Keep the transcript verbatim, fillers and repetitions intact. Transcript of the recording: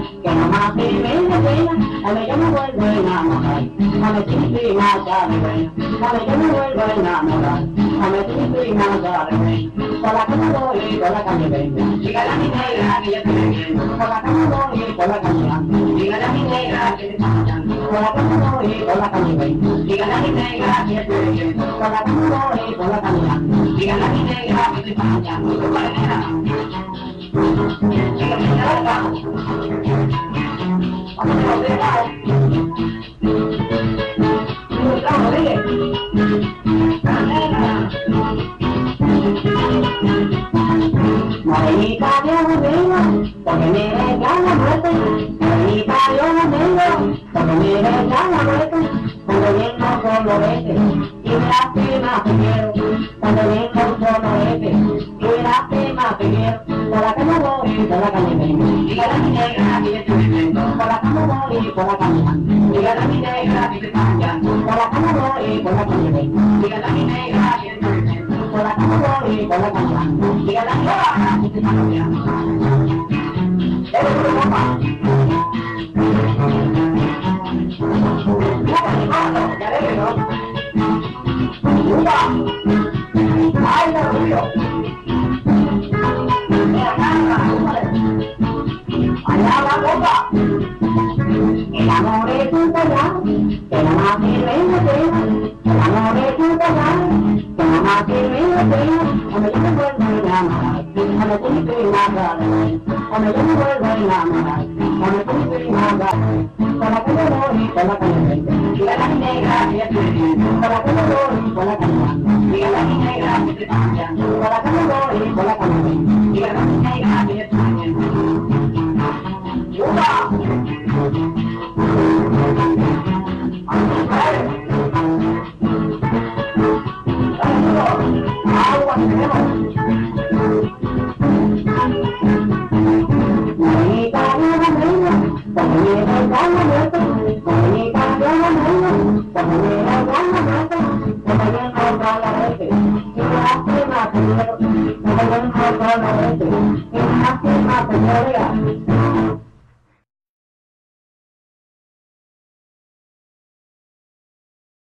que nomás si me desvela, a mí yo me vuelvo a enamorar, a mí sin nada de buena, a mí yo me vuelvo a enamorar, a mí sin nada de buena, por la calle voy y por la calle vengo, dígale a mi negra que yo estoy viendo, por la calle voy y por la calle ando, dígale a mi negra que te está echando, por la calle voy y por la calle vengo, dígale a mi negra que yo estoy viendo, por la calle voy y por la calle ando, dígale a mi negra que te está echando, por la calle ando. Dígame negra, vamos a ver lado. Un trago, dile. Morenita, Dios me bendiga, porque me regala la muerte. Morenita, Dios me bendiga, porque me regala la muerte. Cuando vengo solo vete, y me lastima te quiero. Cuando vengo solo vete, y me lastima te quiero. Por la calle voy, por la calle vengo. Dígale a mi negra que yo estoy viviendo. Por la calle voy, por la calle ando. Dígale a mi negra que te está hallando. Por la calle voy, por la calle vengo. Dígale a mi negra que yo estoy viviendo. Por la calle voy, por la calle ando. Dígale a mi negra que te está hallando. ¡Dale, dale, papá! Ya le veo. ¡Upa! ¡Ay, lo río! Allá va boca, el amor es un collar, que no más sirve en la tela, el amor es un collar, que no más sirve en la tela, a mí yo me vuelvo a enamorar, a mí tú me estoy nada de bueno, a mí yo me vuelvo a enamorar, a mí tú me estoy nada de bueno, por la calle voy, por la calle vengo, dígale a mi negra que yo estoy viendo, por la calle voy, por la calle ando, dígale a mi negra que te está hallando, por la calle voy, por la calle vengo, dígale a mi negra que yo estoy viendo. ¡Upa! ¡Agua tenemos! Morenita, Dios me bendiga, porque me regala la muerte.